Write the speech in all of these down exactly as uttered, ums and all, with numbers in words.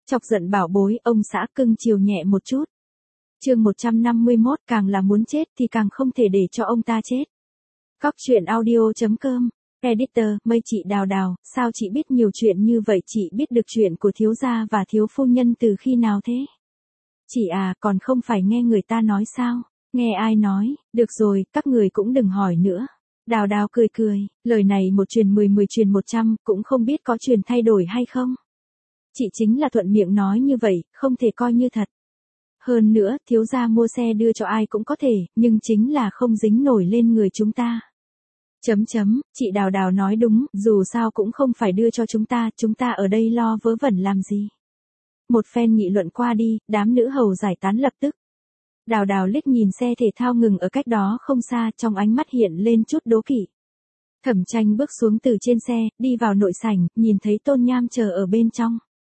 Chọc giận bảo bối, ông xã cưng chiều nhẹ một chút. Chương một trăm năm mươi mốt, càng là muốn chết thì càng không thể để cho ông ta chết. Cóc truyện audio chấm com. Editor, mây chị Đào Đào, sao chị biết nhiều chuyện như vậy? Chị biết được chuyện của thiếu gia và thiếu phu nhân từ khi nào thế? Chị à, còn không phải nghe người ta nói sao? Nghe ai nói? Được rồi, các người cũng đừng hỏi nữa. Đào Đào cười cười, lời này một truyền mười, mười truyền một trăm, cũng không biết có truyền thay đổi hay không. Chị chính là thuận miệng nói như vậy, không thể coi như thật. Hơn nữa, thiếu gia mua xe đưa cho ai cũng có thể, nhưng chính là không dính nổi lên người chúng ta. Chấm chấm, chị Đào Đào nói đúng, dù sao cũng không phải đưa cho chúng ta, chúng ta ở đây lo vớ vẩn làm gì. Một phen nghị luận qua đi, đám nữ hầu giải tán lập tức. Đào Đào liếc nhìn xe thể thao ngừng ở cách đó không xa, trong ánh mắt hiện lên chút đố kỵ. Thẩm Tranh bước xuống từ trên xe, đi vào nội sảnh, nhìn thấy Tôn Nham chờ ở bên trong.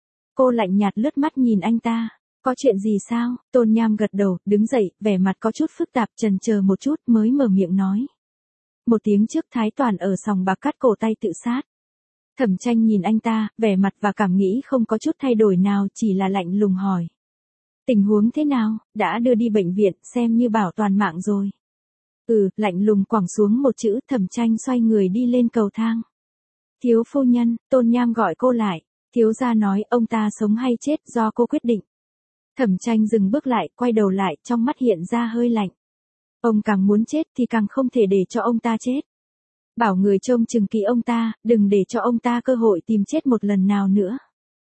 Cô lạnh nhạt lướt mắt nhìn anh ta. Có chuyện gì sao? Tôn Nham gật đầu, đứng dậy, vẻ mặt có chút phức tạp, chần chờ một chút mới mở miệng nói. Một tiếng trước Thái Toàn ở sòng bạc cắt cổ tay tự sát. Thẩm Tranh nhìn anh ta, vẻ mặt và cảm nghĩ không có chút thay đổi nào, chỉ là lạnh lùng hỏi. Tình huống thế nào? Đã đưa đi bệnh viện, xem như bảo toàn mạng rồi. Ừ, lạnh lùng quẳng xuống một chữ. Thẩm Tranh xoay người đi lên cầu thang. Thiếu phu nhân, Tôn Nham gọi cô lại. Thiếu gia nói ông ta sống hay chết do cô quyết định. Thẩm Tranh dừng bước lại, quay đầu lại, trong mắt hiện ra hơi lạnh. Ông càng muốn chết thì càng không thể để cho ông ta chết. Bảo người trông chừng kỹ ông ta, đừng để cho ông ta cơ hội tìm chết một lần nào nữa.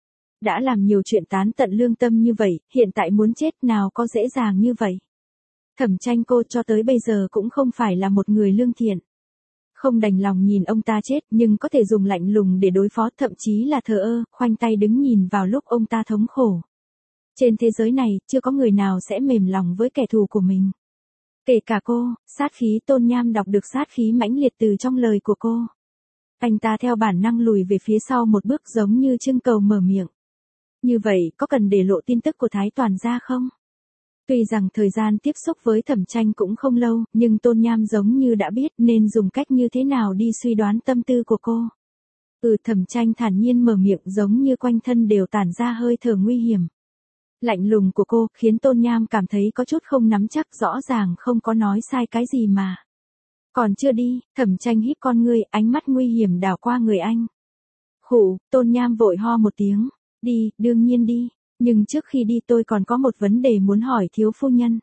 Đã làm nhiều chuyện tán tận lương tâm như vậy, hiện tại muốn chết nào có dễ dàng như vậy. Thẩm Tranh cô cho tới bây giờ cũng không phải là một người lương thiện. Không đành lòng nhìn ông ta chết, nhưng có thể dùng lạnh lùng để đối phó, thậm chí là thờ ơ, khoanh tay đứng nhìn vào lúc ông ta thống khổ. Trên thế giới này, chưa có người nào sẽ mềm lòng với kẻ thù của mình. Kể cả cô. Sát khí. Tôn Nham đọc được sát khí mãnh liệt từ trong lời của cô. Anh ta theo bản năng lùi về phía sau một bước, giống như trưng cầu mở miệng. Như vậy, có cần để lộ tin tức của Thái Toàn ra không? Tuy rằng thời gian tiếp xúc với Thẩm Tranh cũng không lâu, nhưng Tôn Nham giống như đã biết nên dùng cách như thế nào đi suy đoán tâm tư của cô. Ừ, Thẩm Tranh thản nhiên mở miệng, giống như quanh thân đều tản ra hơi thở nguy hiểm. Lạnh lùng của cô khiến Tôn Nham cảm thấy có chút không nắm chắc, rõ ràng không có nói sai cái gì mà. Còn chưa đi, Thẩm Tranh híp con ngươi, ánh mắt nguy hiểm đảo qua người anh. Khụ, Tôn Nham vội ho một tiếng. Đi, đương nhiên đi, nhưng trước khi đi tôi còn có một vấn đề muốn hỏi thiếu phu nhân.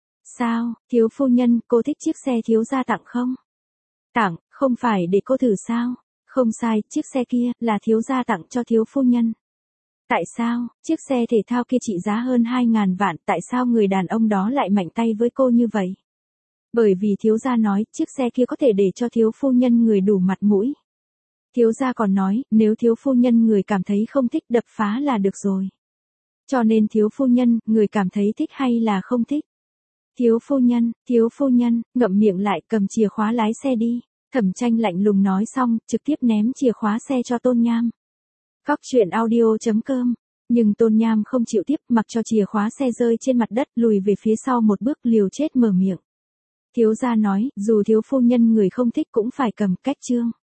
Sao, thiếu phu nhân, cô thích chiếc xe thiếu gia tặng không? Tặng, không phải để cô thử sao? Không sai, chiếc xe kia là thiếu gia tặng cho thiếu phu nhân. Tại sao, chiếc xe thể thao kia trị giá hơn hai ngàn vạn, tại sao người đàn ông đó lại mạnh tay với cô như vậy? Bởi vì thiếu gia nói, chiếc xe kia có thể để cho thiếu phu nhân người đủ mặt mũi. Thiếu gia còn nói, nếu thiếu phu nhân người cảm thấy không thích đập phá là được rồi. Cho nên thiếu phu nhân, người cảm thấy thích hay là không thích? Thiếu phu nhân, thiếu phu nhân, ngậm miệng lại, cầm chìa khóa lái xe đi. Thẩm Tranh lạnh lùng nói xong, trực tiếp ném chìa khóa xe cho Tôn Nham. Cóc truyện audio chấm com. Nhưng Tôn Nham không chịu tiếp, mặc cho chìa khóa xe rơi trên mặt đất, lùi về phía sau một bước, liều chết mở miệng. Thiếu gia nói, dù thiếu phu nhân người không thích cũng phải cầm. Cách chương.